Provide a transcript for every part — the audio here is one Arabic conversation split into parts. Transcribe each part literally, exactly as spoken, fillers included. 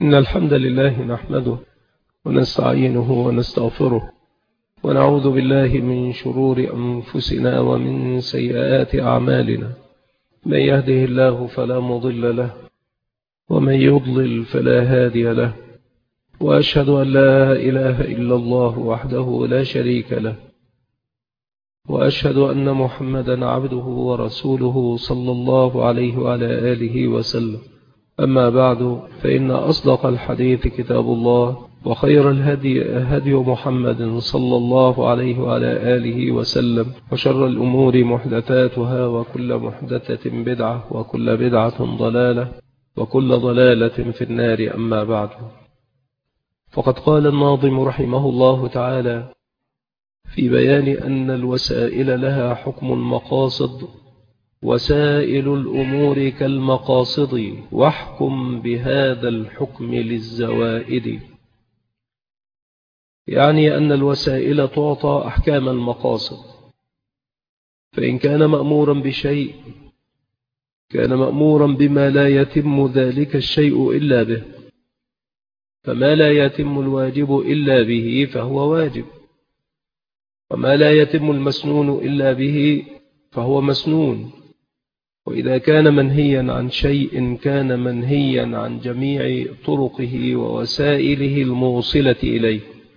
إن الحمد لله نحمده ونستعينه ونستغفره ونعوذ بالله من شرور أنفسنا ومن سيئات أعمالنا. من يهده الله فلا مضل له ومن يضلل فلا هادي له، وأشهد أن لا إله إلا الله وحده لا شريك له، وأشهد أن محمدا عبده ورسوله صلى الله عليه وعلى آله وسلم. أما بعد، فإن أصدق الحديث كتاب الله، وخير الهدي هدي محمد صلى الله عليه وعلى آله وسلم، وشر الأمور محدثاتها، وكل محدثة بدعة، وكل بدعة ضلالة، وكل ضلالة في النار. أما بعد، فقد قال الناظم رحمه الله تعالى في بيان أن الوسائل لها حكم المقاصد: وسائل الأمور كالمقاصد، واحكم بهذا الحكم للزوائد. يعني أن الوسائل تعطى أحكام المقاصد، فإن كان مأمورا بشيء كان مأمورا بما لا يتم ذلك الشيء إلا به، فما لا يتم الواجب إلا به فهو واجب، وما لا يتم المسنون إلا به فهو مسنون. وإذا كان منهيا عن شيء كان منهيا عن جميع طرقه ووسائله الموصلة إليه.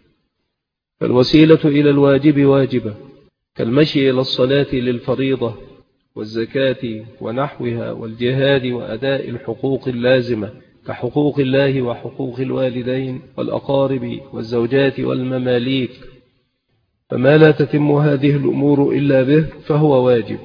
فالوسيلة إلى الواجب واجبة، كالمشي إلى الصلاة للفريضة والزكاة ونحوها، والجهاد وأداء الحقوق اللازمة كحقوق الله وحقوق الوالدين والأقارب والزوجات والمماليك. فما لا تتم هذه الأمور إلا به فهو واجب.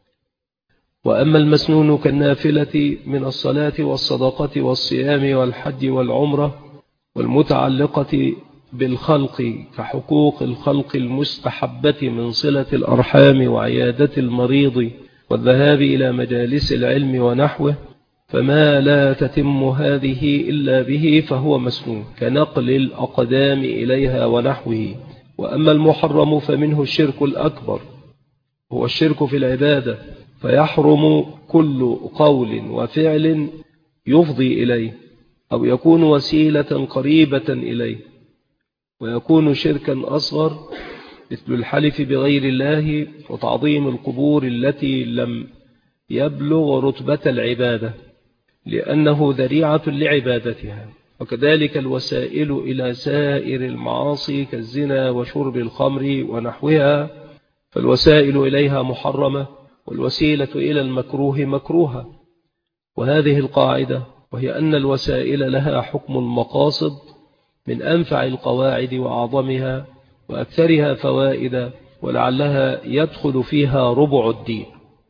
وأما المسنون كالنافلة من الصلاة والصدقة والصيام والحج والعمرة، والمتعلقة بالخلق كحقوق الخلق المستحبة من صلة الأرحام وعيادة المريض والذهاب إلى مجالس العلم ونحوه، فما لا تتم هذه إلا به فهو مسنون، كنقل الأقدام إليها ونحوه. وأما المحرم فمنه الشرك الأكبر، هو الشرك في العبادة، فيحرم كل قول وفعل يفضي إليه أو يكون وسيلة قريبة إليه، ويكون شركا أصغر مثل الحلف بغير الله وتعظيم القبور التي لم يبلغ رتبة العبادة لأنه ذريعة لعبادتها. وكذلك الوسائل إلى سائر المعاصي كالزنا وشرب الخمر ونحوها، فالوسائل إليها محرمة، والوسيلة إلى المكروه مكروهة. وهذه القاعدة، وهي أن الوسائل لها حكم المقاصد، من أنفع القواعد وأعظمها وأكثرها فوائد، ولعلها يدخل فيها ربع الدين.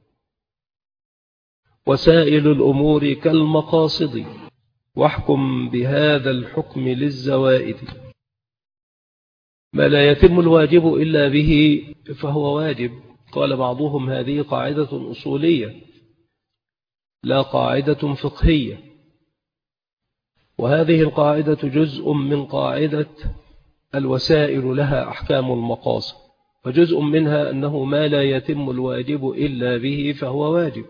وسائل الأمور كالمقاصد، واحكم بهذا الحكم للزوائد. ما لا يتم الواجب إلا به فهو واجب. قال بعضهم: هذه قاعدة أصولية لا قاعدة فقهية. وهذه القاعدة جزء من قاعدة الوسائل لها أحكام المقاصد، وجزء منها أنه ما لا يتم الواجب إلا به فهو واجب.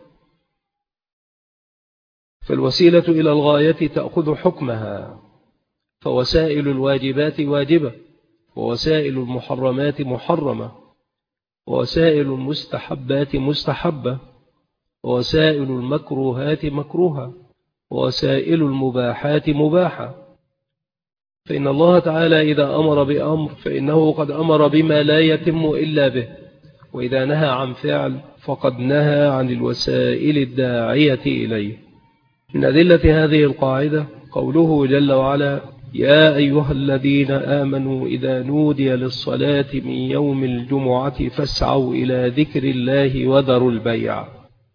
فالوسيلة إلى الغاية تأخذ حكمها، فوسائل الواجبات واجبة، ووسائل المحرمات محرمة، ووسائل المستحبات مستحبة، ووسائل المكروهات مكروهة، ووسائل المباحات مباحة. فإن الله تعالى إذا أمر بأمر فإنه قد أمر بما لا يتم إلا به، وإذا نهى عن فعل فقد نهى عن الوسائل الداعية إليه. من أدلة هذه القاعدة قوله جل وعلا: يا أيها الذين آمنوا إذا نودي للصلاة من يوم الجمعة فاسعوا إلى ذكر الله وذروا البيع.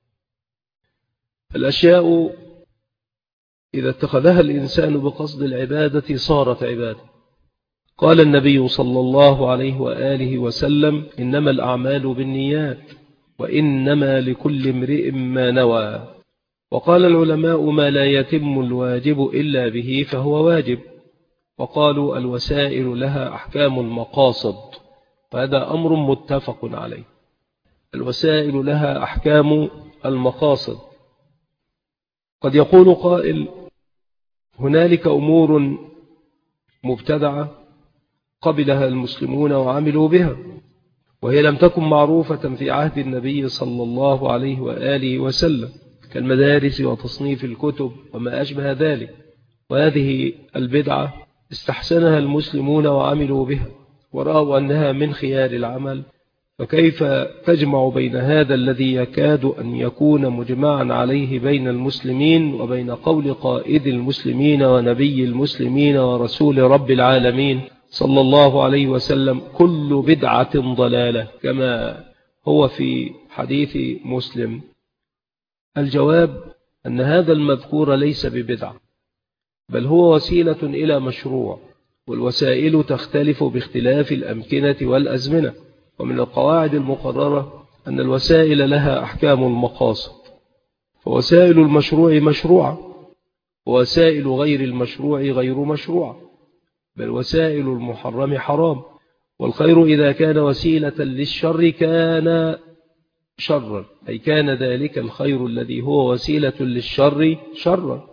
الأشياء إذا اتخذها الإنسان بقصد العبادة صارت عبادة. قال النبي صلى الله عليه وآله وسلم: إنما الأعمال بالنيات، وإنما لكل امرئ ما نوى. وقال العلماء: ما لا يتم الواجب إلا به فهو واجب. وقالوا: الوسائل لها أحكام المقاصد، فهذا أمر متفق عليه. الوسائل لها أحكام المقاصد. قد يقول قائل: هنالك أمور مبتدعة قبلها المسلمون وعملوا بها، وهي لم تكن معروفة في عهد النبي صلى الله عليه وآله وسلم، كالمدارس وتصنيف الكتب وما أشبه ذلك. وهذه البدعة استحسنها المسلمون وعملوا بها ورأوا أنها من خيار العمل، فكيف تجمع بين هذا الذي يكاد أن يكون مجمعا عليه بين المسلمين وبين قول قائد المسلمين ونبي المسلمين ورسول رب العالمين صلى الله عليه وسلم: كل بدعة ضلالة، كما هو في حديث مسلم؟ الجواب أن هذا المذكور ليس ببدعة، بل هو وسيلة إلى مشروع، والوسائل تختلف باختلاف الأمكنة والأزمنة. ومن القواعد المقررة أن الوسائل لها أحكام المقاصد، فوسائل المشروع مشروعة، ووسائل غير المشروع غير مشروعة، بل وسائل المحرم حرام. والخير إذا كان وسيلة للشر كان شرا، أي كان ذلك الخير الذي هو وسيلة للشر شرا.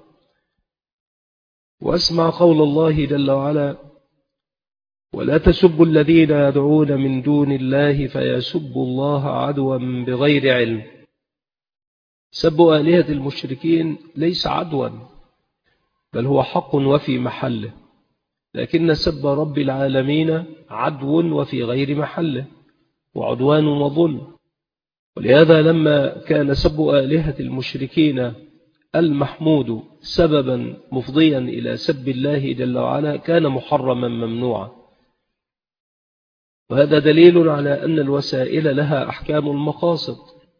واسمع قول الله جل وعلا: ولا تسبوا الذين يدعون من دون الله فيسبوا الله عدوا بغير علم. سب آلهة المشركين ليس عدوا، بل هو حق وفي محله، لكن سب رب العالمين عدو وفي غير محله، وعدوان وظلم. ولهذا لما كان سب آلهة المشركين المحمود سببا مفضيا إلى سب الله جل وعلا كان محرما ممنوعا. وهذا دليل على أن الوسائل لها أحكام المقاصد،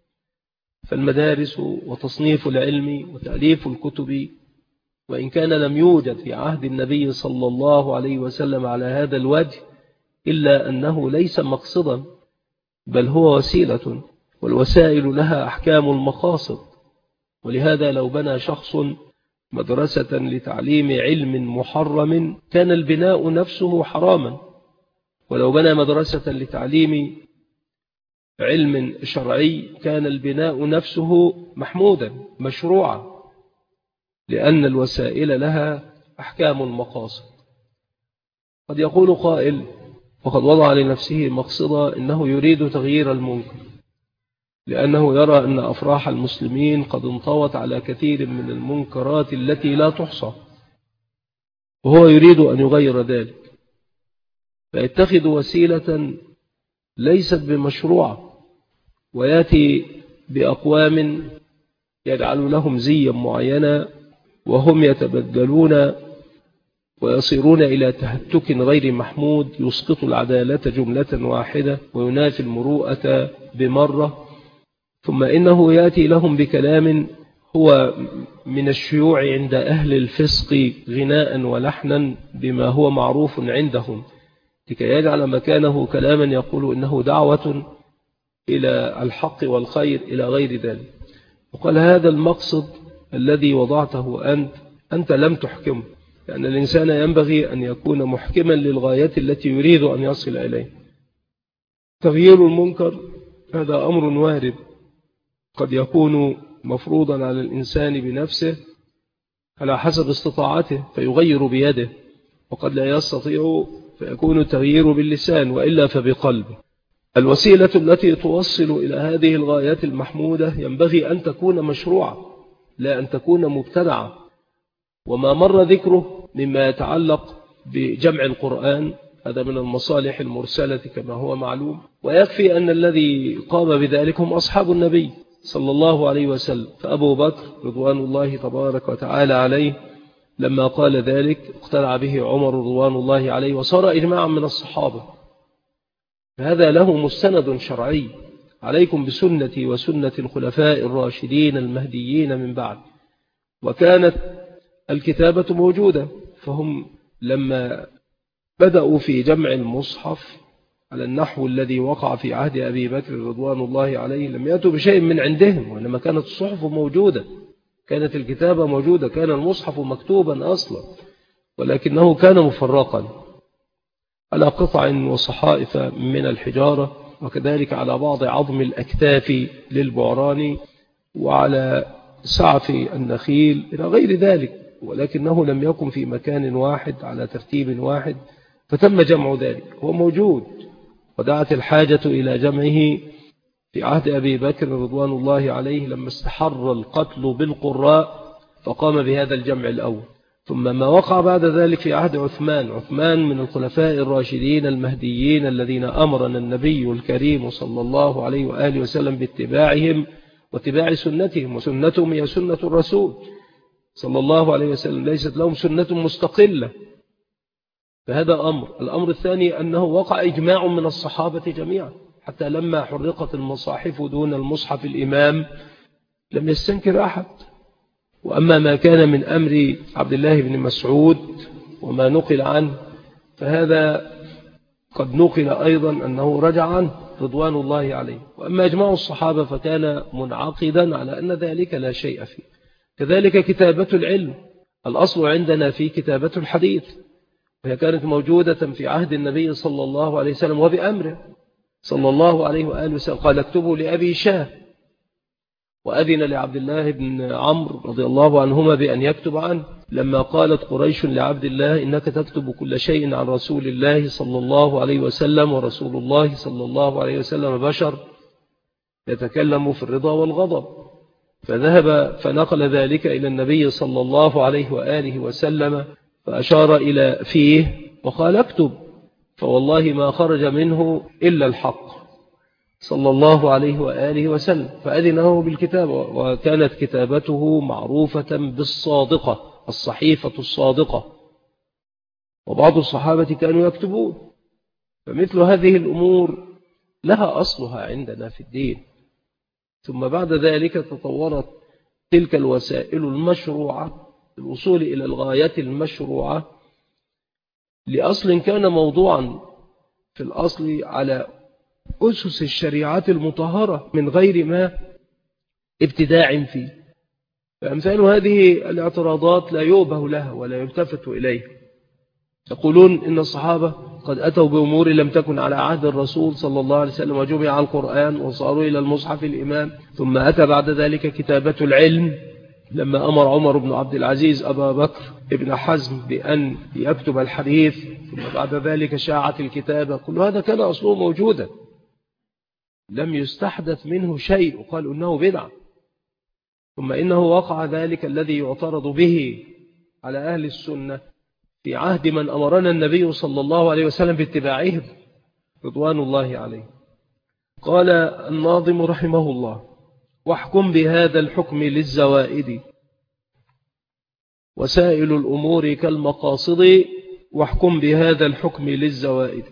فالمدارس وتصنيف العلم وتأليف الكتب، وإن كان لم يوجد في عهد النبي صلى الله عليه وسلم على هذا الوجه، إلا أنه ليس مقصدا، بل هو وسيلة، والوسائل لها أحكام المقاصد. ولهذا لو بنى شخص مدرسة لتعليم علم محرم كان البناء نفسه حراما، ولو بنى مدرسة لتعليم علم شرعي كان البناء نفسه محمودا مشروعا، لأن الوسائل لها أحكام المقاصد. قد يقول قائل: وقد وضع لنفسه مقصدا إنه يريد تغيير المنكر، لأنه يرى أن أفراح المسلمين قد انطوت على كثير من المنكرات التي لا تحصى، وهو يريد أن يغير ذلك، فيتخذ وسيلة ليست بمشروعة، ويأتي بأقوام يجعل لهم زيا معينا وهم يتبدلون ويصيرون إلى تهتك غير محمود يسقط العدالة جملة واحدة وينافي المروءة بمرة. ثم إنه يأتي لهم بكلام هو من الشيوع عند أهل الفسق غناء ولحنا بما هو معروف عندهم، لكي يجعل مكانه كلاما يقول إنه دعوة إلى الحق والخير إلى غير ذلك. وقال: هذا المقصد الذي وضعته أنت أنت لم تحكمه، لأن الإنسان ينبغي أن يكون محكما للغاية التي يريد أن يصل إليه. تغيير المنكر هذا أمر وارد، قد يكون مفروضا على الإنسان بنفسه على حسب استطاعته فيغير بيده، وقد لا يستطيع فيكون التغيير باللسان، وإلا فبقلبه. الوسيلة التي توصل إلى هذه الغايات المحمودة ينبغي أن تكون مشروعة، لا أن تكون مبتدعة. وما مر ذكره مما يتعلق بجمع القرآن هذا من المصالح المرسلة كما هو معلوم، ويكفي أن الذي قام بذلك هم أصحاب النبي صلى الله عليه وسلم. فأبو بكر رضوان الله تبارك وتعالى عليه لما قال ذلك اقتنع به عمر رضوان الله عليه وصار إجماعا من الصحابة. هذا له مستند شرعي: عليكم بسنتي وسنة الخلفاء الراشدين المهديين من بعد. وكانت الكتابة موجودة، فهم لما بدأوا في جمع المصحف على النحو الذي وقع في عهد أبي بكر رضوان الله عليه لم يأتوا بشيء من عندهم، وإنما كانت الصحف موجودة، كانت الكتابة موجودة، كان المصحف مكتوبا أصلا، ولكنه كان مفرقا على قطع وصحائف من الحجارة، وكذلك على بعض عظم الأكتاف للبعران، وعلى سعف النخيل إلى غير ذلك. ولكنه لم يكن في مكان واحد على ترتيب واحد، فتم جمع ذلك. هو موجود، ودعت الحاجة إلى جمعه في عهد أبي بكر رضوان الله عليه لما استحر القتل بالقراء، فقام بهذا الجمع الأول. ثم ما وقع بعد ذلك في عهد عثمان عثمان من الخلفاء الراشدين المهديين الذين أمرنا النبي الكريم صلى الله عليه وآله وسلم باتباعهم واتباع سنتهم، وسنتهم هي سنة الرسول صلى الله عليه وسلم، ليست لهم سنة مستقلة. فهذا أمر. الأمر الثاني أنه وقع إجماع من الصحابة جميعا، حتى لما حرقت المصاحف دون المصحف الإمام لم يستنكر أحد. وأما ما كان من أمر عبد الله بن مسعود وما نقل عنه فهذا قد نقل أيضا أنه رجع عنه رضوان الله عليه. وأما إجماع الصحابة فكان منعقدا على أن ذلك لا شيء فيه. كذلك كتابة العلم، الأصل عندنا في كتابة الحديث، وهي كانت موجودة في عهد النبي صلى الله عليه وسلم وبأمره صلى الله عليه وآله وسلم. قال اكتبوا لأبي شاه، وأذن لعبد الله بن عمرو رضي الله عنهما بأن يكتب عنه لما قالت قريش لعبد الله إنك تكتب كل شيء عن رسول الله صلى الله عليه وسلم، ورسول الله صلى الله عليه وسلم بشر يتكلم في الرضا والغضب. فذهب فنقل ذلك إلى النبي صلى الله عليه وآله وسلم، فأشار إلى فيه وقال اكتب، فوالله ما خرج منه إلا الحق صلى الله عليه وآله وسلم. فأذنه بالكتابة، وكانت كتابته معروفة بالصادقة، الصحيفة الصادقة، وبعض الصحابة كانوا يكتبون. فمثل هذه الأمور لها أصلها عندنا في الدين. ثم بعد ذلك تطورت تلك الوسائل المشروعة الوصول إلى الغاية المشروعة لأصل كان موضوعا في الأصل على أسس الشريعة المطهرة من غير ما ابتداع فيه. فأمثال هذه الاعتراضات لا يوبه لها ولا يلتفت إليها. يقولون إن الصحابة قد أتوا بأمور لم تكن على عهد الرسول صلى الله عليه وسلم، وجمع القرآن وصاروا إلى المصحف الإمام. ثم أتى بعد ذلك كتابة العلم لما أمر عمر بن عبد العزيز أبا بكر ابن حزم بأن يكتب الحديث، ثم بعد ذلك شاعت الكتابة. كل هذا كان أصله موجودا، لم يستحدث منه شيء وقال إنه بدعة. ثم إنه وقع ذلك الذي يعترض به على أهل السنة في عهد من أمرنا النبي صلى الله عليه وسلم باتباعهم رضوان الله عليه. قال الناظم رحمه الله: واحكم بهذا الحكم للزوائد وسائل الأمور كالمقاصد، واحكم بهذا الحكم للزوائد.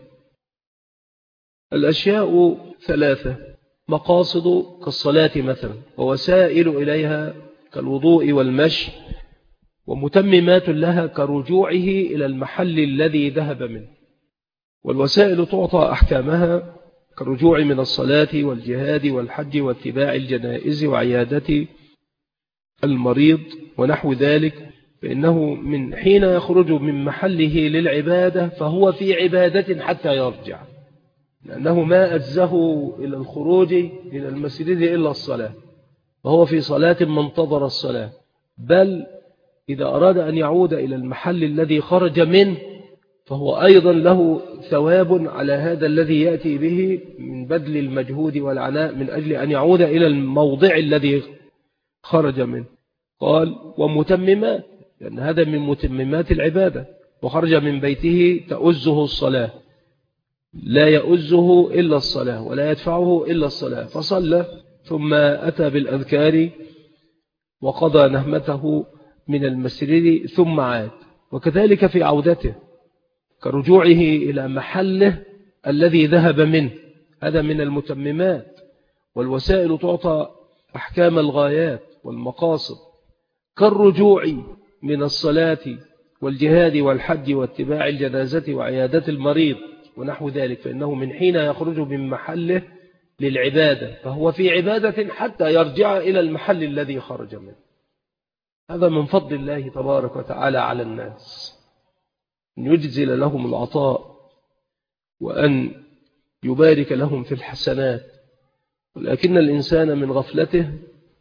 الأشياء ثلاثة: مقاصد كالصلاة مثلا، ووسائل إليها كالوضوء والمشي، ومتممات لها كرجوعه إلى المحل الذي ذهب منه. والوسائل تعطى أحكامها كالرجوع من الصلاة والجهاد والحج واتباع الجنائز وعيادة المريض ونحو ذلك، فإنه من حين يخرج من محله للعبادة فهو في عبادة حتى يرجع، لأنه ما أجزه إلى الخروج إلى المسجد إلا الصلاة، فهو في صلاة منتظر الصلاة. بل إذا أراد أن يعود إلى المحل الذي خرج منه فهو أيضا له ثواب على هذا الذي يأتي به من بذل المجهود والعناء من أجل أن يعود إلى الموضع الذي خرج منه. قال ومتممات، لأن هذا من متممات العبادة. وخرج من بيته تؤزه الصلاة، لا يؤزه إلا الصلاة ولا يدفعه إلا الصلاة، فصلى ثم أتى بالأذكار وقضى نهمته من المسجد ثم عاد. وكذلك في عودته كرجوعه إلى محله الذي ذهب منه، هذا من المتممات. والوسائل تعطى أحكام الغايات والمقاصد كالرجوع من الصلاة والجهاد والحج واتباع الجنازة وعيادة المريض ونحو ذلك، فإنه من حين يخرج من محله للعبادة فهو في عبادة حتى يرجع إلى المحل الذي خرج منه. هذا من فضل الله تبارك وتعالى على الناس، أن يجزل لهم العطاء وأن يبارك لهم في الحسنات. ولكن الإنسان من غفلته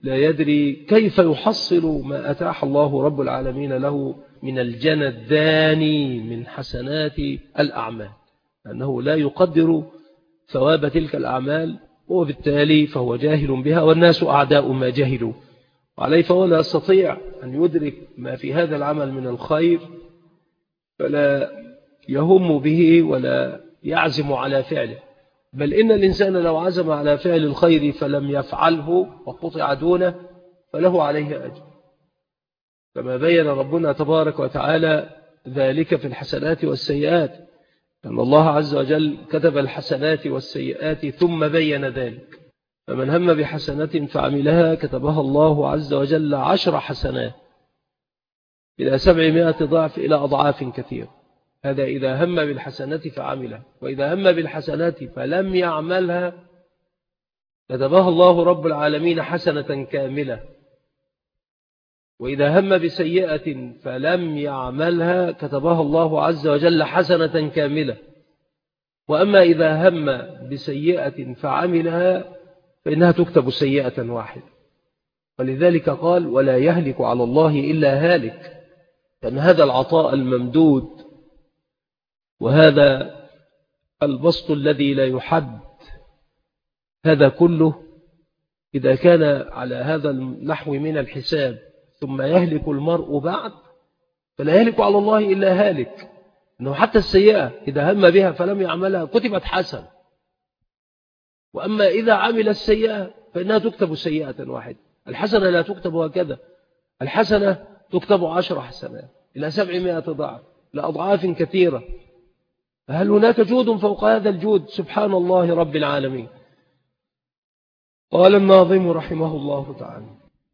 لا يدري كيف يحصل ما أتاح الله رب العالمين له من الجنى الداني من حسنات الأعمال، أنه لا يقدر ثواب تلك الأعمال، وبالتالي فهو جاهل بها، والناس أعداء ما جهلوا عليه، فهو لا يستطيع أن يدرك ما في هذا العمل من الخير، فلا يهم به ولا يعزم على فعله. بل إن الإنسان لو عزم على فعل الخير فلم يفعله وقطع دونه فله عليه أجر، كما بين ربنا تبارك وتعالى ذلك في الحسنات والسيئات، أن الله عز وجل كتب الحسنات والسيئات ثم بين ذلك، فمن هم بحسنة فعملها كتبها الله عز وجل عشر حسنات إلى سبعمائة ضعف إلى أضعاف كثير. هذا إذا هم بالحسنة فعملها، وإذا هم بالحسنات فلم يعملها كتبها الله رب العالمين حسنة كاملة، وإذا هم بسيئة فلم يعملها كتبها الله عز وجل حسنة كاملة. وأما إذا هم بسيئة فعملها فإنها تكتب سيئة واحدة. ولذلك قال ولا يهلك على الله إلا هالك، لأن هذا العطاء الممدود وهذا البسط الذي لا يحد، هذا كله إذا كان على هذا النحو من الحساب ثم يهلك المرء بعد، فلا يهلك على الله إلا هالك، أنه حتى السيئة إذا هم بها فلم يعملها كتبت حسن، وأما إذا عمل السيئة فإنها تكتب سيئة واحدة. الحسنة لا تكتب هكذا، الحسنة تكتب عشر حسنات إلى سبعمائة ضعف لأضعاف كثيرة. فهل هناك جود فوق هذا الجود؟ سبحان الله رب العالمين. قال الناظم رحمه الله تعالى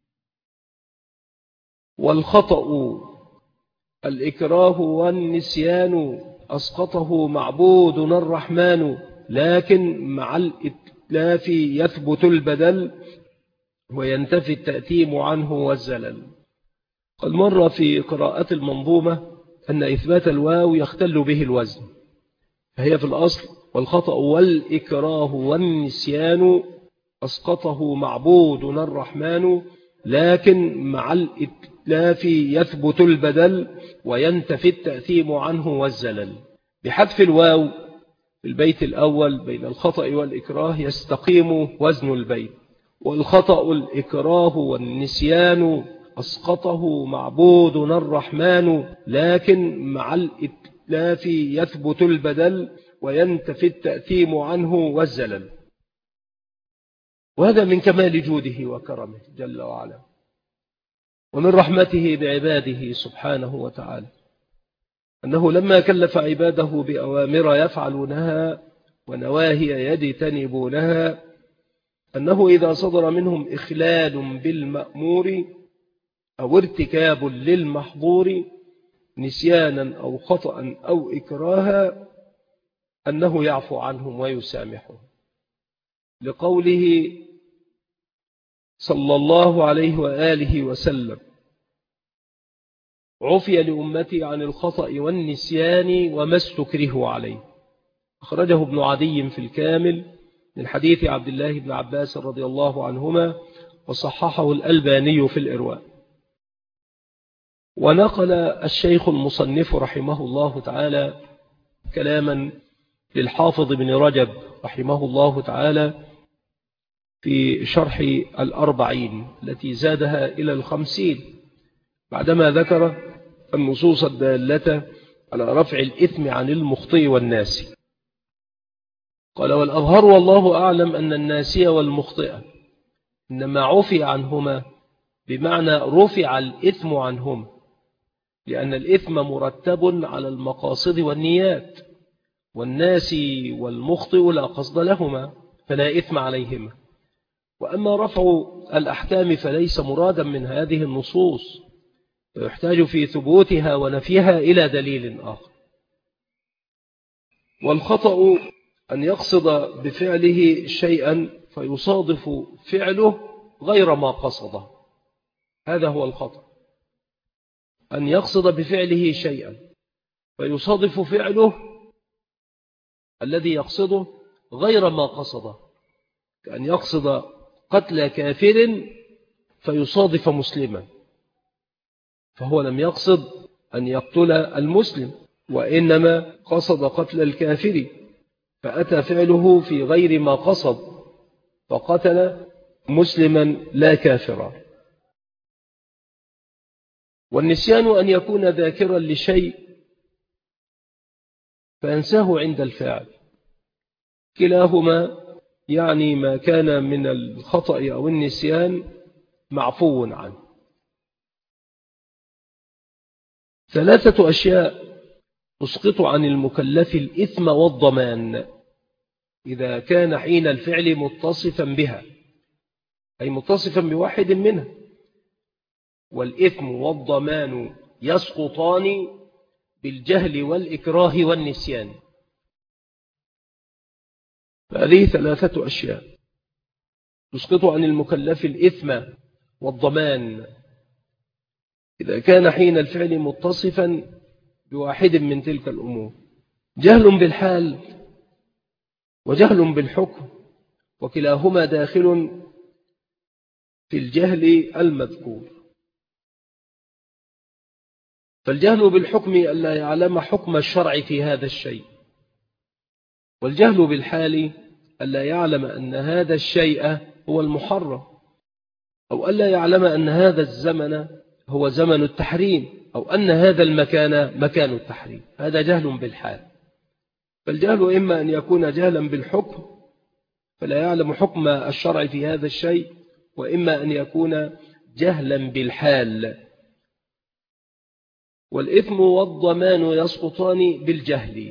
والخطأ الإكراه والنسيان أسقطه معبودنا الرحمن، لكن مع الإتلاف يثبت البدل وينتفي التأثيم عنه والزلل. قد مر في قراءة المنظومة أن إثبات الواو يختل به الوزن، فهي في الأصل والخطأ والإكراه والنسيان أسقطه معبودنا الرحمن، لكن مع الإتلاف يثبت البدل وينتفي التأثيم عنه والزلل. بحذف الواو في البيت الأول بين الخطأ والإكراه يستقيم وزن البيت. والخطأ الإكراه والنسيان أسقطه معبودنا الرحمن، لكن مع الإتلاف يثبت البدل وينتفي التأثيم عنه والزلل. وهذا من كمال جوده وكرمه جل وعلا، ومن رحمته بعباده سبحانه وتعالى، أنه لما كلف عباده بأوامر يفعلونها ونواهي يجتنبونها، أنه إذا صدر منهم إخلال بالمأمور أو ارتكاب للمحظور نسيانا أو خطأ أو إكراها، أنه يعفو عنهم ويسامحهم، لقوله صلى الله عليه وآله وسلم عفي لأمتي عن الخطأ والنسيان وما استكرهوا عليه. أخرجه ابن عدي في الكامل من حديث عبد الله بن عباس رضي الله عنهما، وصححه الألباني في الإرواء. ونقل الشيخ المصنف رحمه الله تعالى كلاما للحافظ بن رجب رحمه الله تعالى في شرح الأربعين التي زادها إلى الخمسين، بعدما ذكر النصوص الدالة على رفع الإثم عن المخطئ والناسي. قال والأظهر والله أعلم أن الناسي والمخطئ إنما عفي عنهما بمعنى رفع الإثم عنهما، لأن الإثم مرتب على المقاصد والنيات، والناسي والمخطئ لا قصد لهما فلا إثم عليهما. وأما رفع الأحكام فليس مرادا من هذه النصوص، ويحتاج في ثبوتها ونفيها إلى دليل آخر. والخطأ أن يقصد بفعله شيئا فيصادف فعله غير ما قصده، هذا هو الخطأ، أن يقصد بفعله شيئا فيصادف فعله الذي يقصده غير ما قصده، كأن يقصد قتل كافر فيصادف مسلما، فهو لم يقصد أن يقتل المسلم، وإنما قصد قتل الكافر، فأتى فعله في غير ما قصد فقتل مسلما لا كافرا. والنسيان أن يكون ذاكرا لشيء فينساه عند الفعل، كلاهما يعني ما كان من الخطأ أو النسيان معفو عنه. ثلاثة أشياء تسقط عن المكلف الإثم والضمان إذا كان حين الفعل متصفا بها، أي متصفا بواحد منها. والإثم والضمان يسقطان بالجهل والإكراه والنسيان. فهذه ثلاثة أشياء تسقط عن المكلف الإثم والضمان إذا كان حين الفعل متصفا بواحد من تلك الأمور: جهل بالحال وجهل بالحكم، وكلاهما داخل في الجهل المذكور. فالجهل بالحكم ألا يعلم حكم الشرع في هذا الشيء، والجهل بالحال ألا يعلم أن هذا الشيء هو المحرم، أو ألا يعلم أن هذا الزمن هو زمن التحريم، أو أن هذا المكان مكان التحريم. هذا جهل بالحال. فالجهل إما أن يكون جهلا بالحكم فلا يعلم حكم الشرع في هذا الشيء، وإما أن يكون جهلا بالحال. والإثم والضمان يسقطان بالجهل.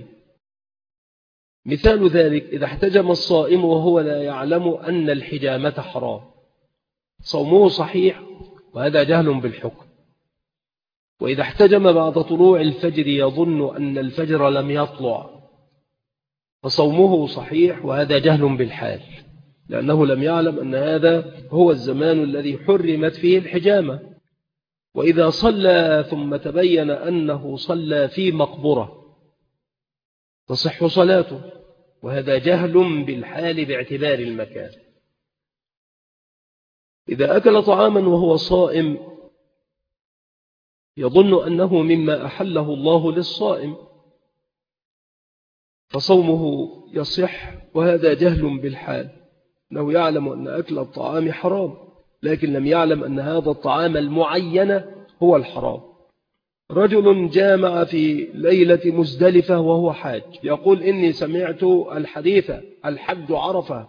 مثال ذلك: إذا احتجم الصائم وهو لا يعلم أن الحجامة حرام، صومه صحيح وهذا جهل بالحكم. وإذا احتجم بعد طلوع الفجر يظن أن الفجر لم يطلع، فصومه صحيح وهذا جهل بالحال، لأنه لم يعلم أن هذا هو الزمان الذي حرمت فيه الحجامة. وإذا صلى ثم تبين أنه صلى في مقبرة تصح صلاته، وهذا جهل بالحال باعتبار المكان. إذا أكل طعاما وهو صائم يظن أنه مما أحله الله للصائم، فصومه يصح وهذا جهل بالحال، أنه يعلم أن أكل الطعام حرام لكن لم يعلم أن هذا الطعام المعين هو الحرام. رجل جامع في ليلة مزدلفة وهو حاج، يقول: إني سمعت الحديث الحج عرفة،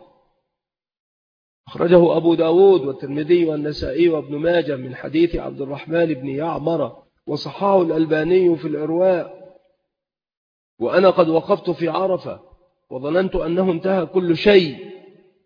أخرجه أبو داود والترمذي والنسائي وابن ماجه من حديث عبد الرحمن بن يعمر، وصححه الألباني في الإرواء، وأنا قد وقفت في عرفة وظننت أنه انتهى كل شيء.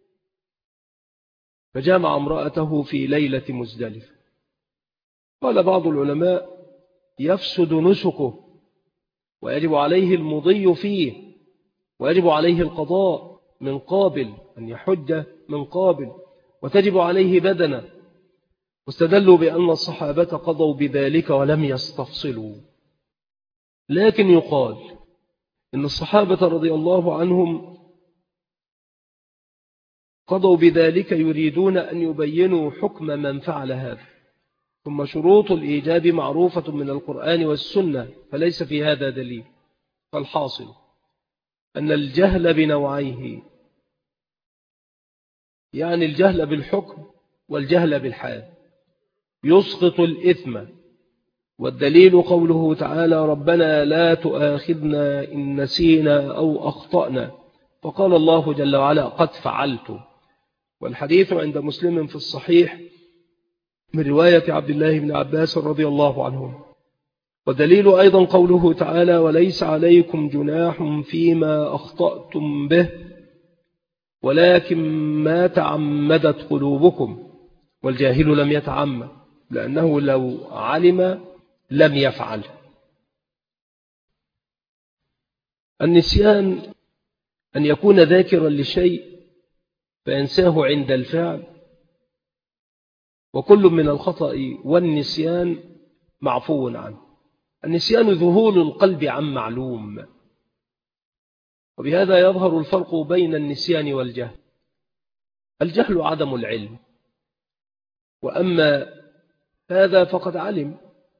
فجامع امرأته في ليلة مزدلفة. قال بعض العلماء: يفسد نسكه ويجب عليه المضي فيه، ويجب عليه القضاء من قابل، أن يحج من قابل، وتجب عليه بدنه. واستدلوا بأن الصحابة قضوا بذلك ولم يستفصلوا. لكن يقال إن الصحابة رضي الله عنهم قضوا بذلك يريدون أن يبينوا حكم من فعل هذا، ثم شروط الإيجاب معروفة من القرآن والسنة، فليس في هذا دليل. فالحاصل أن الجهل بنوعيه، يعني الجهل بالحكم والجهل بالحال، يسقط الإثم. والدليل قوله تعالى: ربنا لا تؤاخذنا إن نسينا أو أخطأنا، فقال الله جل وعلا: قد فعلت. والحديث عند مسلم في الصحيح من رواية عبد الله بن عباس رضي الله عنه. ودليل أيضا قوله تعالى: وليس عليكم جناح فيما أخطأتم به ولكن ما تعمدت قلوبكم. والجاهل لم يتعمد، لأنه لو علم لم يفعل. النسيان أن يكون ذاكرا لشيء فينساه عند الفعل، وكل من الخطأ والنسيان معفو عنه. النسيان ذهول القلب عن معلوم، وبهذا يظهر الفرق بين النسيان والجهل. الجهل عدم العلم، وأما هذا فقد علم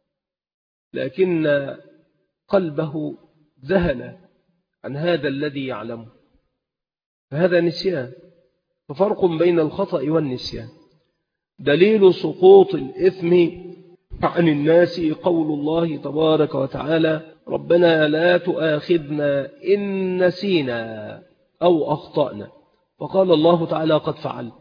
لكن قلبه ذهل عن هذا الذي يعلمه، فهذا نسيان. ففرق بين الخطأ والنسيان. دليل سقوط الإثم عن الناس قول الله تبارك وتعالى: ربنا لا تؤاخذنا إن نسينا أو أخطأنا، فقال الله تعالى: قد فعل.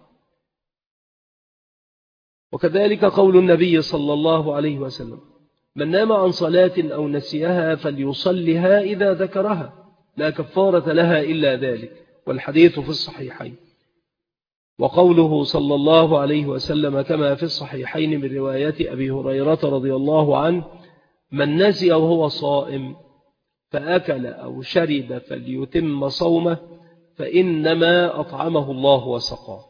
وكذلك قول النبي صلى الله عليه وسلم: من نام عن صلاة أو نسيها فليصلها إذا ذكرها، لا كفارة لها إلا ذلك، والحديث في الصحيحين. وقوله صلى الله عليه وسلم كما في الصحيحين من رواية أبي هريرة رضي الله عنه: من نسي وهو صائم فأكل أو شرب فليتم صومه فإنما أطعمه الله وسقاه.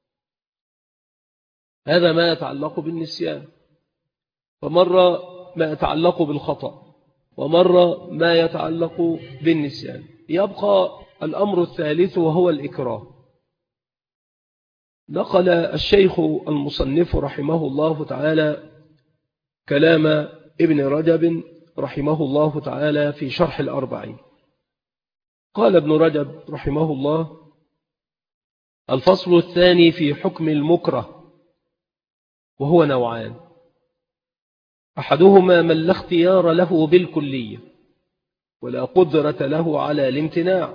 هذا ما يتعلق بالنسيان، فمرة ما يتعلق بالخطأ ومرة ما يتعلق بالنسيان. يبقى الأمر الثالث وهو الإكراه. نقل الشيخ المصنف رحمه الله تعالى كلام ابن رجب رحمه الله تعالى في شرح الأربعين. قال ابن رجب رحمه الله: الفصل الثاني في حكم المكره، وهو نوعان: أحدهما من لا اختيار له بالكلية ولا قدرة له على الامتناع،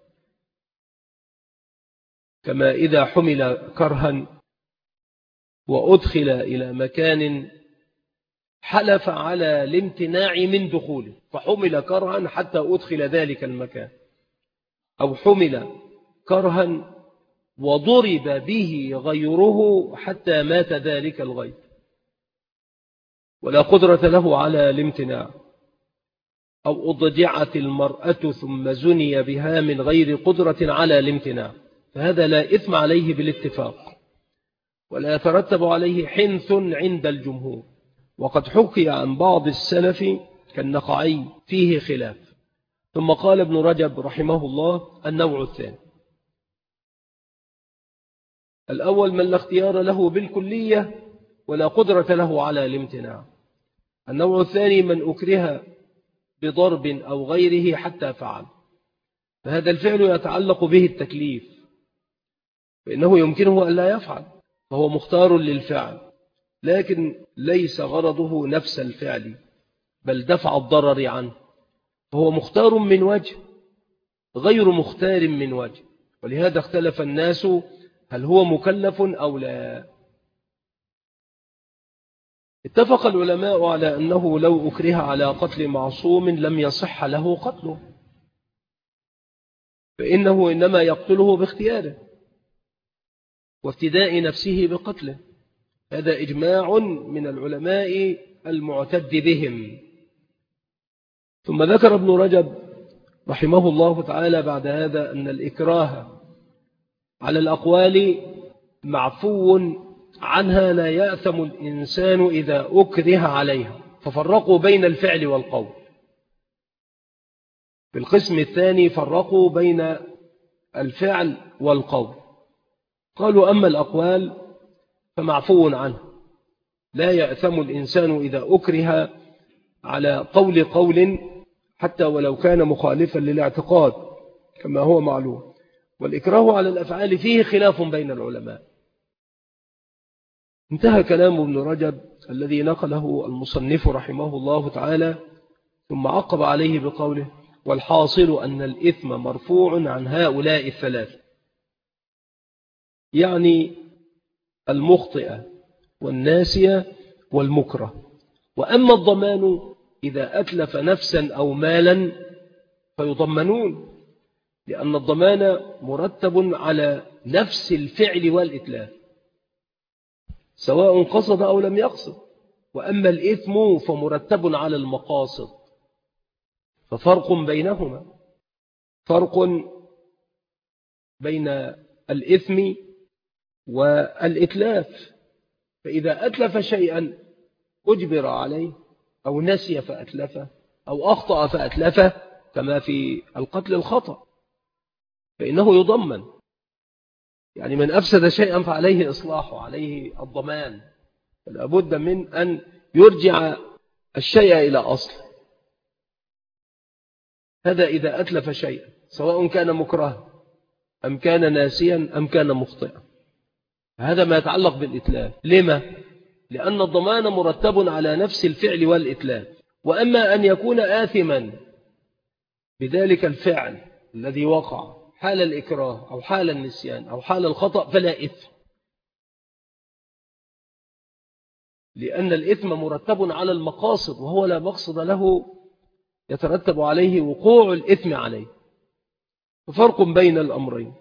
كما إذا حمل كرها وأدخل إلى مكان حلف على الامتناع من دخوله، فحمل كرها حتى أدخل ذلك المكان، أو حمل كرها وضرب به غيره حتى مات ذلك الغير ولا قدرة له على الامتناع، أو أضجعت المرأة ثم زني بها من غير قدرة على الامتناع، فهذا لا إثم عليه بالاتفاق ولا يترتب عليه حنث عند الجمهور. وقد حكي عن بعض السلف كالنقعي فيه خلاف. ثم قال ابن رجب رحمه الله: النوع الثاني: الأول من لا اختيار له بالكلية ولا قدرة له على الامتناع. النوع الثاني من أكره بضرب أو غيره حتى فعل، فهذا الفعل يتعلق به التكليف، فإنه يمكنه أن لا يفعل، فهو مختار للفعل، لكن ليس غرضه نفس الفعل بل دفع الضرر عنه، فهو مختار من وجه غير مختار من وجه. ولهذا اختلف الناس هل هو مكلف أو لا. اتفق العلماء على أنه لو أكره على قتل معصوم لم يصح له قتله، فإنه إنما يقتله باختياره وافتداء نفسه بقتله. هذا إجماع من العلماء المعتد بهم. ثم ذكر ابن رجب رحمه الله تعالى بعد هذا أن الإكراه على الأقوال معفو عنها لا يأثم الإنسان إذا أكره عليها، ففرقوا بين الفعل والقول. في القسم الثاني فرقوا بين الفعل والقول، قالوا أما الأقوال فمعفو عنه، لا يأثم الإنسان إذا أكره على قول قول حتى ولو كان مخالفا للاعتقاد كما هو معلوم. والإكراه على الأفعال فيه خلاف بين العلماء. انتهى كلام ابن رجب الذي نقله المصنف رحمه الله تعالى، ثم عقب عليه بقوله: والحاصل أن الإثم مرفوع عن هؤلاء الثلاث، يعني المخطئة والناسية والمكره. وأما الضمان إذا أتلف نفسا أو مالا فيضمنون، لأن الضمان مرتب على نفس الفعل والإتلاف سواء قصد أو لم يقصد. وأما الإثم فمرتب على المقاصد، ففرق بينهما، فرق بين الإثم والإتلاف. فإذا أتلف شيئا أجبر عليه، أو نسي فأتلفه، أو أخطأ فأتلفه كما في القتل الخطأ، فإنه يضمن. يعني من أفسد شيئا فعليه إصلاحه، عليه الضمان. لابد من أن يرجع الشيء إلى أصله. هذا إذا أتلف شيئا سواء كان مكرها أم كان ناسيا أم كان مخطئا. هذا ما يتعلق بالإتلاف. لما؟ لأن الضمان مرتب على نفس الفعل والإتلاف. وأما أن يكون آثما بذلك الفعل الذي وقع حال الإكراه أو حال النسيان أو حال الخطأ فلا إثم، لأن الإثم مرتب على المقاصد، وهو لا مقصد له يترتب عليه وقوع الإثم عليه. ففرق بين الأمرين.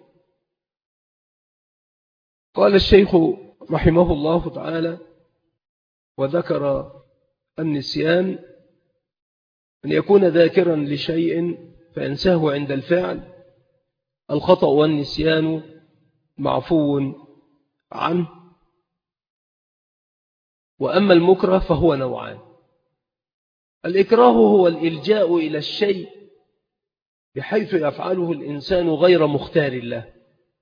قال الشيخ رحمه الله تعالى: وذكر النسيان أن يكون ذاكرا لشيء فينساه عند الفعل. الخطأ والنسيان معفو عنه. وأما المكره فهو نوعان. الإكراه هو الإلجاء إلى الشيء بحيث يفعله الإنسان غير مختار الله،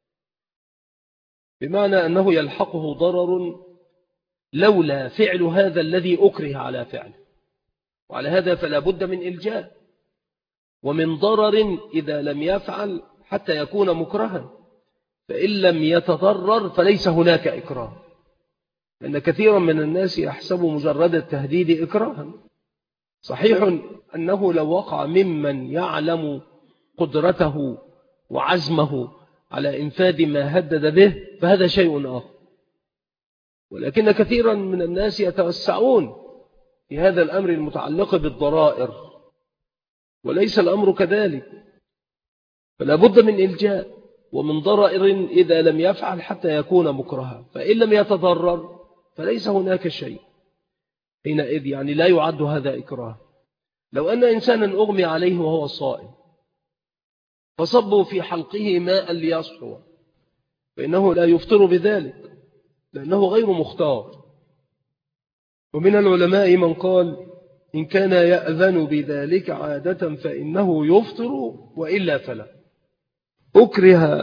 بمعنى أنه يلحقه ضرر لولا فعل هذا الذي أكره على فعله، وعلى هذا فلا بد من إلجاء ومن ضرر إذا لم يفعل حتى يكون مكرها، فإن لم يتضرر فليس هناك إكراه. لأن كثيرا من الناس يحسب مجرد التهديد إكراها. صحيح أنه لو وقع ممن يعلم قدرته وعزمه على إنفاذ ما هدد به فهذا شيء آخر، ولكن كثيرا من الناس يتوسعون في هذا الأمر المتعلق بالضرائر، وليس الأمر كذلك. فلا بد من إلجاء ومن ضرائر إذا لم يفعل حتى يكون مكرها، فإن لم يتضرر فليس هناك شيء حينئذ، يعني لا يعد هذا إكراه. لو أن إنسانا أغمي عليه وهو صائم فصبوا في حلقه ماء ليصحو فإنه لا يفطر بذلك لأنه غير مختار. ومن العلماء من قال إن كان يأذن بذلك عادة فإنه يفطر وإلا فلا. أكره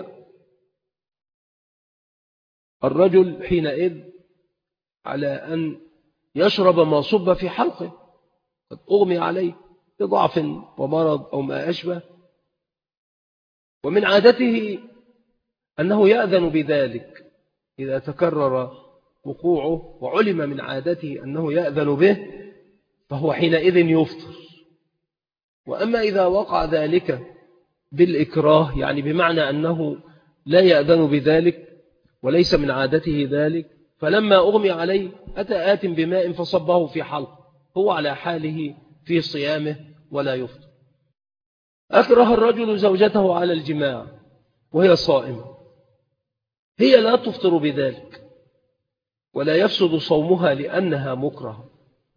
الرجل حينئذ على أن يشرب ما صب في حلقه، قد أغمي عليه بضعف ومرض أو ما أشبه، ومن عادته أنه يأذن بذلك إذا تكرر وقوعه وعلم من عادته أنه يأذن به فهو حينئذ يفطر. وأما إذا وقع ذلك بالإكراه، يعني بمعنى أنه لا يأذن بذلك وليس من عادته ذلك، فلما أغمي عليه أتى آت بماء فصبه في حلق، هو على حاله في صيامه ولا يفطر. أكره الرجل زوجته على الجماع وهي صائمة، هي لا تفطر بذلك ولا يفسد صومها لأنها مكره.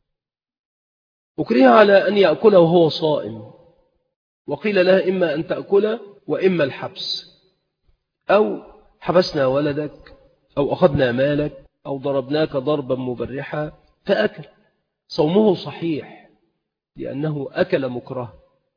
أكره على أن يأكل وهو صائم، وقيل لها إما أن تأكل وإما الحبس، أو حبسنا ولدك أو أخذنا مالك أو ضربناك ضربا مبرحا فأكل، صومه صحيح لأنه أكل مكره.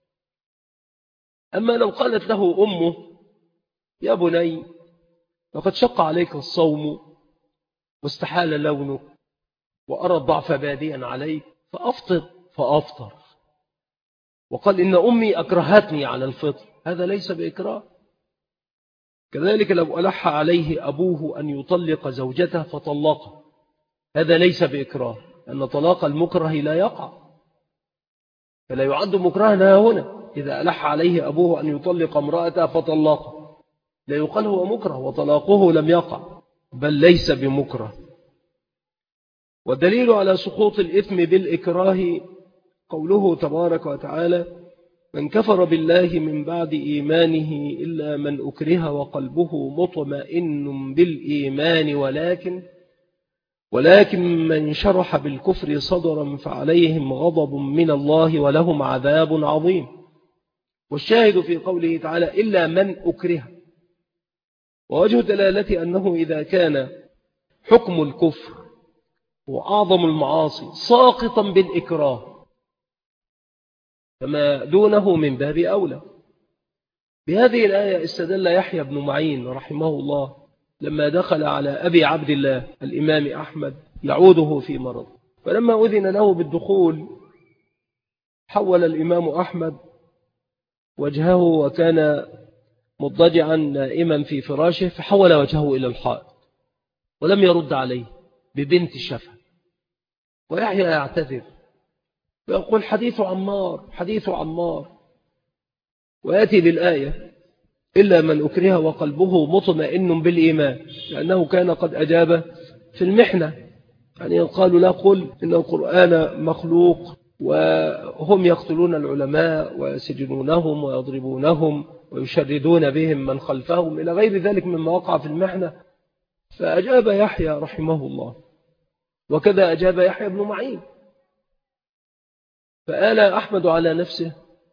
أما لو قالت له أمه يا بني لقد شق عليك الصوم واستحال لونك وأرى الضعف باديا عليك فأفطر فأفطر، وقال إن أمي أكرهتني على الفطر، هذا ليس بإكراه. كذلك لو ألح عليه أبوه أن يطلق زوجته فطلقه، هذا ليس بإكراه، أن طلاق المكره لا يقع، فلا يعد مكرها هنا. إذا ألح عليه أبوه أن يطلق امرأته فطلقه لا يقال هو مكره، وطلاقه لم يقع بل ليس بمكره. والدليل على سقوط الإثم بالإكراه قوله تبارك وتعالى من كفر بالله من بعد إيمانه إلا من أكره وقلبه مطمئن بالإيمان ولكن ولكن من شرح بالكفر صدرا فعليهم غضب من الله ولهم عذاب عظيم. والشاهد في قوله تعالى إلا من أكره، ووجه دلالته أنه إذا كان حكم الكفر وأعظم المعاصي ساقطا بالإكراه فما دونه من باب أولى. بهذه الآية استدل يحيى بن معين رحمه الله لما دخل على أبي عبد الله الإمام أحمد يعوده في مرض. فلما أذن له بالدخول حول الإمام أحمد وجهه، وكان مضطجعا نائما في فراشه، فحول وجهه إلى الحائط ولم يرد عليه ببنت الشفا. ويحيى يعتذر ويقول حديث عمار حديث عمار، ويأتي بالآية إلا من أكره وقلبه مطمئن بالإيمان، لأنه كان قد أجاب في المحنة. يعني قالوا لا قل إن القرآن مخلوق، وهم يقتلون العلماء ويسجنونهم ويضربونهم ويشردون بهم من خلفهم إلى غير ذلك مما وقع في المحنة. فأجاب يحيى رحمه الله، وكذا أجاب يحيى بن معين. فآل أحمد على نفسه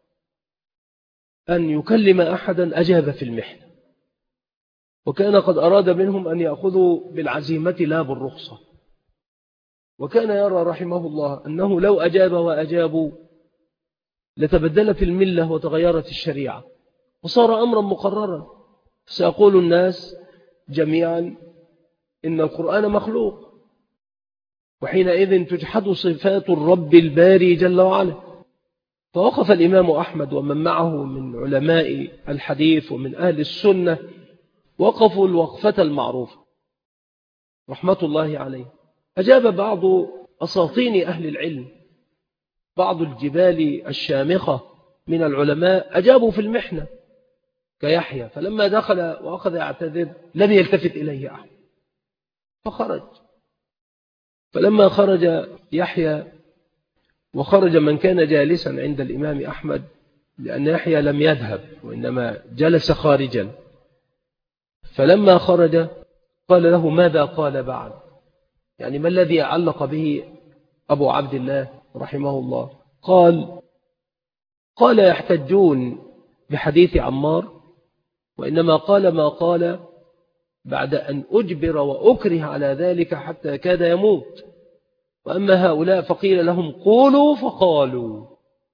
أن يكلم أحدا أجاب في المحنة، وكان قد أراد منهم أن يأخذوا بالعزيمة لا بالرخصة. وكان يرى رحمه الله أنه لو أجاب وأجابوا لتبدلت الملة وتغيرت الشريعة وصار أمرا مقررا، سيقول الناس جميعا إن القرآن مخلوق، وحينئذ تجحد صفات الرب الباري جل وعلا. فوقف الإمام أحمد ومن معه من علماء الحديث ومن أهل السنة، وقفوا الوقفة المعروفة رحمة الله عليه. أجاب بعض أساطين أهل العلم، بعض الجبال الشامخة من العلماء أجابوا في المحنة كيحيى، فلما دخل وأخذ يعتذر لم يلتفت إليه أحد فخرج. فلما خرج يحيى وخرج من كان جالسا عند الإمام أحمد، لأن يحيى لم يذهب وإنما جلس خارجا، فلما خرج قال له ماذا قال بعد؟ يعني ما الذي علق به أبو عبد الله رحمه الله؟ قال قال يحتجون بحديث عمار، وإنما قال ما قال بعد أن أجبر وأكره على ذلك حتى كاد يموت. وأما هؤلاء فقيل لهم قولوا فقالوا.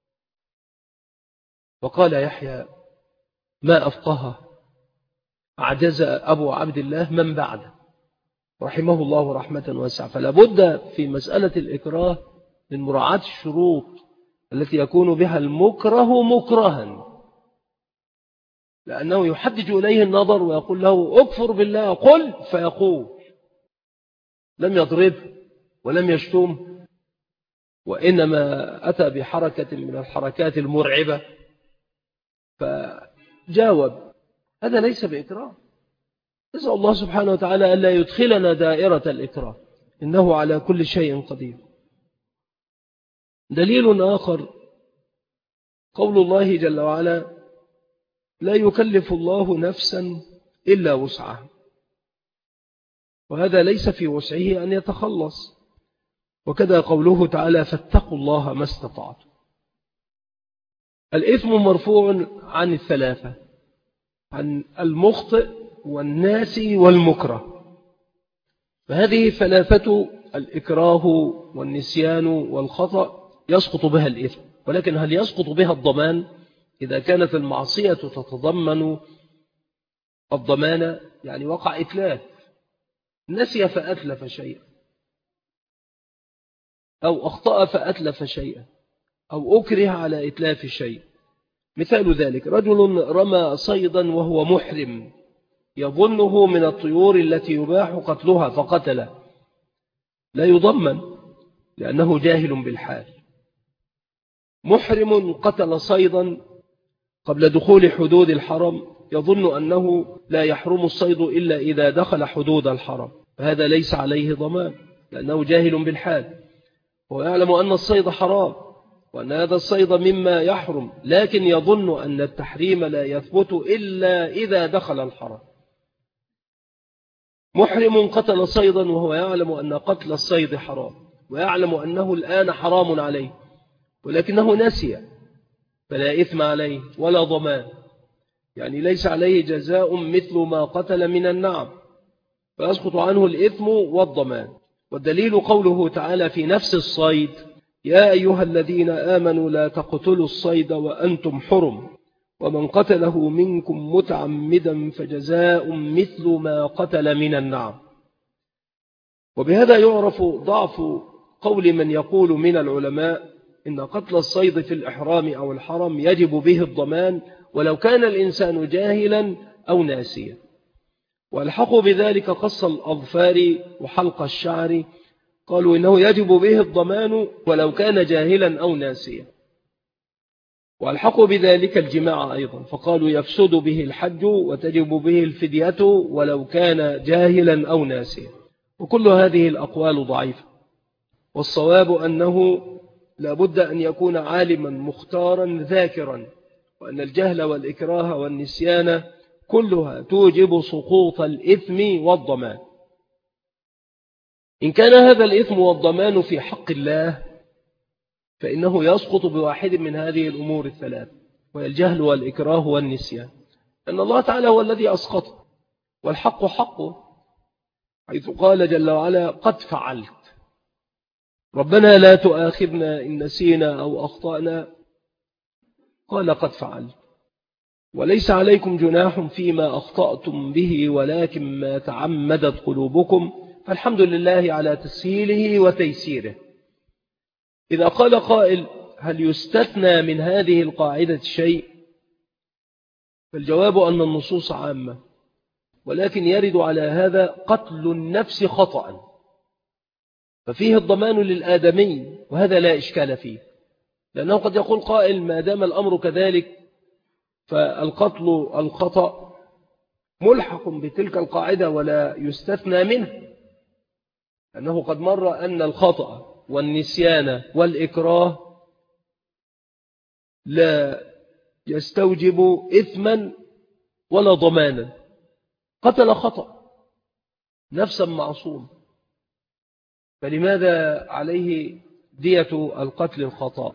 وقال يحيى ما أفقه أعجز أبو عبد الله من بعده رحمه الله رحمة واسعة. فلا بد في مسألة الإكراه من مراعاة الشروط التي يكون بها المكره مكرها، لأنه يحدج إليه النظر ويقول له أكفر بالله قل فيقول، لم يضرب ولم يشتم، وإنما أتى بحركة من الحركات المرعبة فجاوب. هذا ليس بإكراه. نسأل الله سبحانه وتعالى ألا يدخلنا دائرة الإكراه، إنه على كل شيء قدير. دليل آخر قول الله جل وعلا لا يكلف الله نفسا إلا وسعها، وهذا ليس في وسعه أن يتخلص. وكذا قوله تعالى فاتقوا الله ما استطعتم. الإثم مرفوع عن الثلاثة، عن المخطئ والناسي والمكره. فهذه ثلاثة الإكراه والنسيان والخطأ يسقط بها الإثم، ولكن هل يسقط بها الضمان؟ إذا كانت المعصية تتضمن الضمان، يعني وقع إتلاف، نسي فأتلف شيئا، أو أخطأ فأتلف شيئا، أو أكره على إتلاف شيء. مثال ذلك رجل رمى صيدا وهو محرم يظنه من الطيور التي يباح قتلها فقتله، لا يضمن لأنه جاهل بالحال. محرم قتل صيدا قبل دخول حدود الحرم يظن أنه لا يحرم الصيد إلا إذا دخل حدود الحرم، فهذا ليس عليه ضمان لأنه جاهل بالحال، ويعلم أن الصيد حرام وأن هذا الصيد مما يحرم، لكن يظن أن التحريم لا يثبت إلا إذا دخل الحرم. محرم قتل صيدا وهو يعلم أن قتل الصيد حرام، ويعلم أنه الآن حرام عليه، ولكنه نسي، فلا إثم عليه ولا ضمان، يعني ليس عليه جزاء مثل ما قتل من النعم، فيسقط عنه الإثم والضمان. والدليل قوله تعالى في نفس الصيد يا أيها الذين آمنوا لا تقتلوا الصيد وأنتم حرم ومن قتله منكم متعمدا فجزاء مثل ما قتل من النعم. وبهذا يعرف ضعف قول من يقول من العلماء إن قتل الصيد في الإحرام أو الحرم يجب به الضمان ولو كان الإنسان جاهلا أو ناسيا، والحقوا بذلك قص الأظفار وحلق الشعر، قالوا إنه يجب به الضمان ولو كان جاهلا أو ناسيا، والحقوا بذلك الجماع أيضا، فقالوا يفسد به الحج وتجب به الفدية ولو كان جاهلا أو ناسيا. وكل هذه الأقوال ضعيفة، والصواب أنه لا بد أن يكون عالما مختارا ذاكرا، وأن الجهل والإكراه والنسيان كلها توجب سقوط الإثم والضمان. إن كان هذا الإثم والضمان في حق الله فإنه يسقط بواحد من هذه الأمور الثلاث، وهي الجهل والإكراه والنسيان، أن الله تعالى هو الذي أسقطه، والحق حقه، حيث قال جل وعلا قد فعلت، ربنا لا تؤاخذنا إن نسينا أو أخطأنا، قال قد فعلت، وليس عليكم جناح فيما أخطأتم به ولكن ما تعمدت قلوبكم، فالحمد لله على تسهيله وتيسيره. إذا قال قائل هل يستثنى من هذه القاعدة شيء؟ فالجواب أن النصوص عامة، ولكن يرد على هذا قتل النفس خطأ، ففيه الضمان للآدمي، وهذا لا إشكال فيه، لأنه قد يقول قائل ما دام الأمر كذلك فالقتل الخطأ ملحق بتلك القاعدة ولا يستثنى منه، أنه قد مر أن الخطأ والنسيان والإكراه لا يستوجب إثما ولا ضمانا. قتل خطأ نفسا معصوم، فلماذا عليه دية القتل الخطأ؟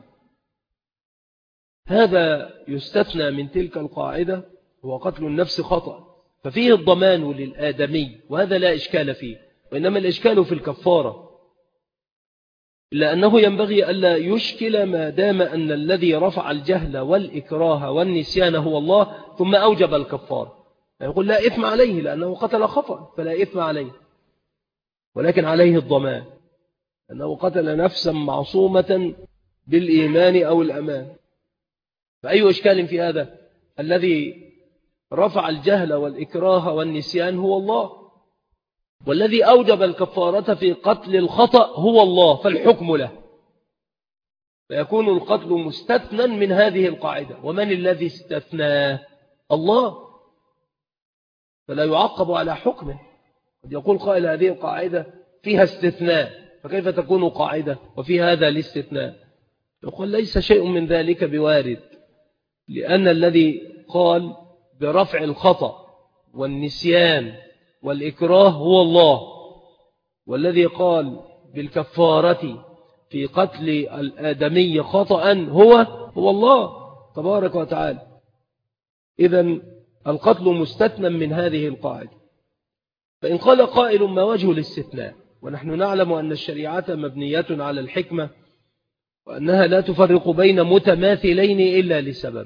هذا يستثنى من تلك القاعدة، هو قتل النفس خطأ، ففيه الضمان للآدمي، وهذا لا إشكال فيه، وإنما الإشكال في الكفارة، إلا أنه ينبغي ألا يشكل ما دام أن الذي رفع الجهل والإكراه والنسيان هو الله ثم أوجب الكفارة، يقول لا إثم عليه لأنه قتل خطأ فلا إثم عليه، ولكن عليه الضمان أنه قتل نفسا معصومة بالإيمان أو الأمان. فأي إشكال في هذا؟ الذي رفع الجهل والإكراه والنسيان هو الله، والذي أوجب الكفارة في قتل الخطأ هو الله، فالحكم له، فيكون القتل مستثنى من هذه القاعدة. ومن الذي استثنى؟ الله، فلا يعقب على حكمه. قد يقول قائل هذه القاعدة فيها استثناء، فكيف تكون قاعدة وفي هذا الاستثناء؟ يقول ليس شيء من ذلك بوارد، لأن الذي قال برفع الخطأ والنسيان والإكراه هو الله، والذي قال بالكفارة في قتل الآدمي خطأ هو هو الله تبارك وتعالى. إذن القتل مستثنى من هذه القاعدة. فإن قال قائل ما وجه الاستثناء؟ ونحن نعلم أن الشريعة مبنية على الحكمة، وأنها لا تفرق بين متماثلين إلا لسبب.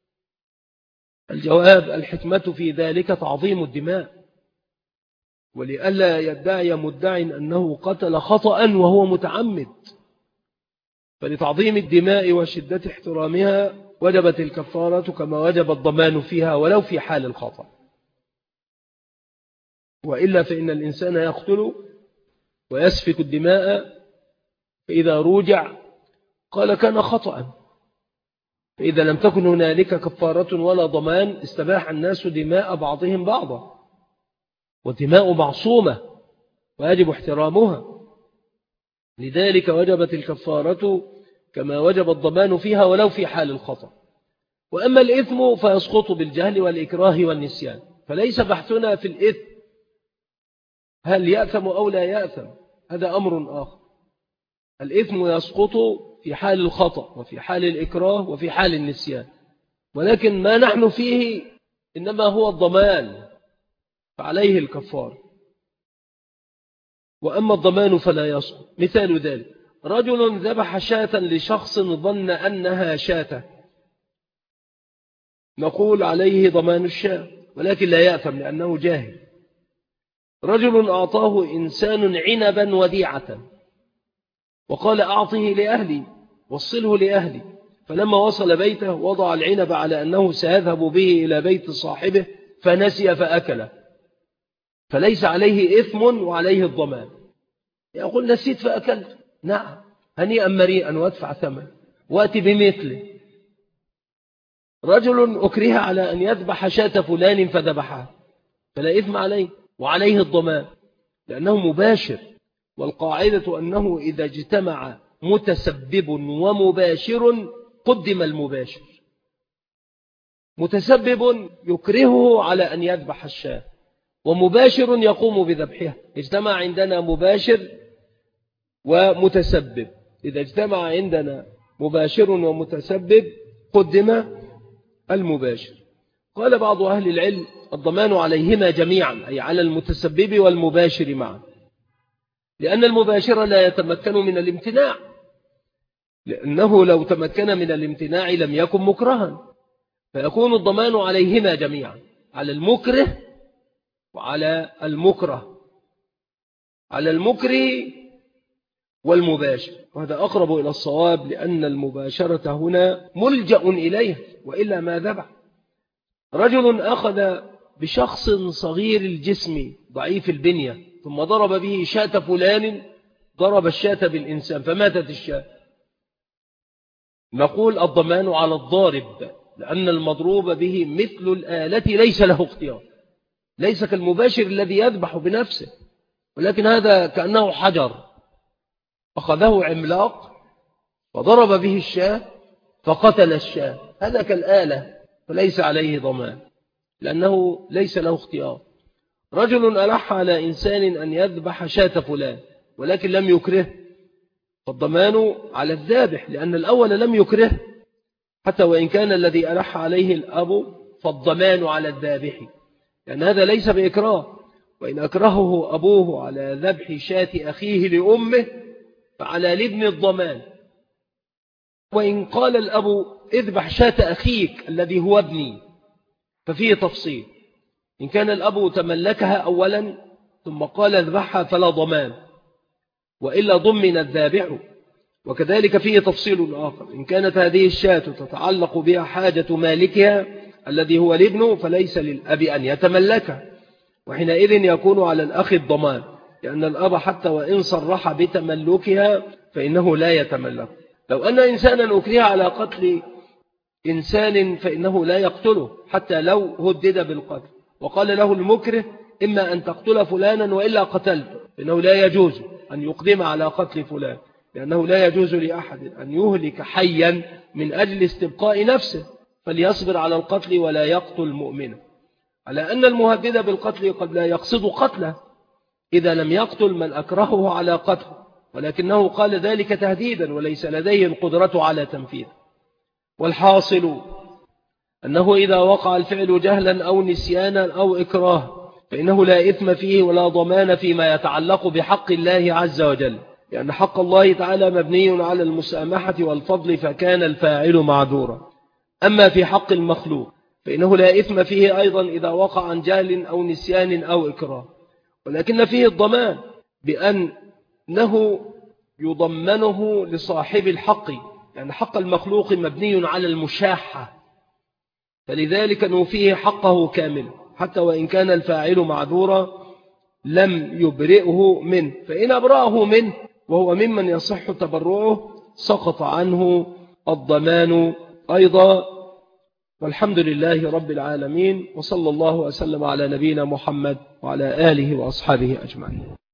الجواب الحكمة في ذلك تعظيم الدماء، ولئلا يدعي مدعي أنه قتل خطأ وهو متعمد، فلتعظيم الدماء وشدة احترامها وجبت الكفارة كما وجب الضمان فيها ولو في حال الخطأ، وإلا فإن الإنسان يقتل ويسفك الدماء، فإذا روجع قال كان خطأ، فإذا لم تكن هنالك كفارة ولا ضمان استباح الناس دماء بعضهم بعضا، والدماء معصومة ويجب احترامها، لذلك وجبت الكفارة كما وجب الضمان فيها ولو في حال الخطأ. وأما الإثم فيسقط بالجهل والإكراه والنسيان، فليس بحثنا في الإثم هل يأثم أو لا يأثم، هذا أمر آخر. الإثم يسقط في حال الخطأ وفي حال الإكراه وفي حال النسيان، ولكن ما نحن فيه إنما هو الضمان، فعليه الكفار. وأما الضمان فلا يسقط. مثال ذلك رجل ذبح شاة لشخص ظن أنها شاة، نقول عليه ضمان الشاة، ولكن لا يأثم لأنه جاهل. رجل أعطاه إنسان عنبا وديعة وقال أعطه لأهلي وصله لأهلي، فلما وصل بيته وضع العنب على أنه سيذهب به إلى بيت صاحبه فنسي فأكله، فليس عليه إثم وعليه الضمان. يقول نسيت فأكلت، نعم هنيئا مريئا وادفع ثمن وأتي بمثله. رجل أكره على أن يذبح شاة فلان فذبحها، فلا إثم عليه وعليه الضمان لأنه مباشر، والقاعدة أنه إذا اجتمع متسبب ومباشر قدم المباشر. متسبب يكرهه على أن يذبح الشاة، ومباشر يقوم بذبحها. اجتمع عندنا مباشر ومتسبب، إذا اجتمع عندنا مباشر ومتسبب قدم المباشر. قال بعض أهل العلم الضمان عليهما جميعا، أي على المتسبب والمباشر معا، لأن المباشر لا يتمكن من الامتناع، لأنه لو تمكن من الامتناع لم يكن مكرها، فيكون الضمان عليهما جميعا، على المكره وعلى المكره، على المكره والمباشر. وهذا أقرب إلى الصواب، لأن المباشرة هنا ملجأ إليه وإلا ما ذبح. رجل أخذ بشخص صغير الجسم ضعيف البنية ثم ضرب به شاة فلان، ضرب الشاة بالإنسان فماتت الشاة، نقول الضمان على الضارب، لأن المضروب به مثل الآلة ليس له اختيار، ليس كالمباشر الذي يذبح بنفسه، ولكن هذا كأنه حجر أخذه عملاق وضرب به الشاة فقتل الشاة، هذا كالآلة فليس عليه ضمان لأنه ليس له اختيار. رجل ألح على إنسان أن يذبح شاة فلان ولكن لم يكره، فالضمان على الذابح، لأن الأول لم يكره، حتى وإن كان الذي ألح عليه الأب فالضمان على الذابح، لأن هذا ليس بإكراه، وإن أكرهه أبوه على ذبح شاة أخيه لأمه فعلى الابن الضمان. وإن قال الأب اذبح شاة أخيك الذي هو ابني ففيه تفصيل، إن كان الأب تملكها أولا ثم قال اذبحها فلا ضمان، وإلا ضمن الذابح. وكذلك فيه تفصيل آخر، إن كانت هذه الشاة تتعلق بها حاجة مالكها الذي هو الابن فليس للأب أن يتملكها، وحينئذ يكون على الأخ الضمان، لأن الأب حتى وإن صرح بتملكها فإنه لا يتملك. لو أن إنسانا أكره على قتل إنسان فإنه لا يقتله حتى لو هدد بالقتل، وقال له المكره إما أن تقتل فلانا وإلا قتلته، إنه لا يجوز أن يقدم على قتل فلان، لأنه لا يجوز لأحد أن يهلك حيا من أجل استبقاء نفسه، فليصبر على القتل ولا يقتل مؤمنا، على أن المهدد بالقتل قد لا يقصد قتله إذا لم يقتل من أكرهه على قتله، ولكنه قال ذلك تهديدا وليس لديه القدرة على تنفيذ. والحاصل أنه إذا وقع الفعل جهلا أو نسيانا أو إكراه فإنه لا إثم فيه ولا ضمان فيما يتعلق بحق الله عز وجل، لأن حق الله تعالى مبني على المسامحة والفضل فكان الفاعل معذورا. أما في حق المخلوق فإنه لا إثم فيه أيضا إذا وقع عن جهل أو نسيان أو إكراه، ولكن فيه الضمان بأنه يضمنه لصاحب الحق، يعني حق المخلوق مبني على المشاحة، فلذلك نوفيه حقه كامل حتى وإن كان الفاعل معذورا لم يبرئه منه، فإن أبرأه منه وهو ممن يصح تبرعه سقط عنه الضمان أيضا. والحمد لله رب العالمين، وصلى الله وسلم على نبينا محمد وعلى آله وأصحابه أجمعين.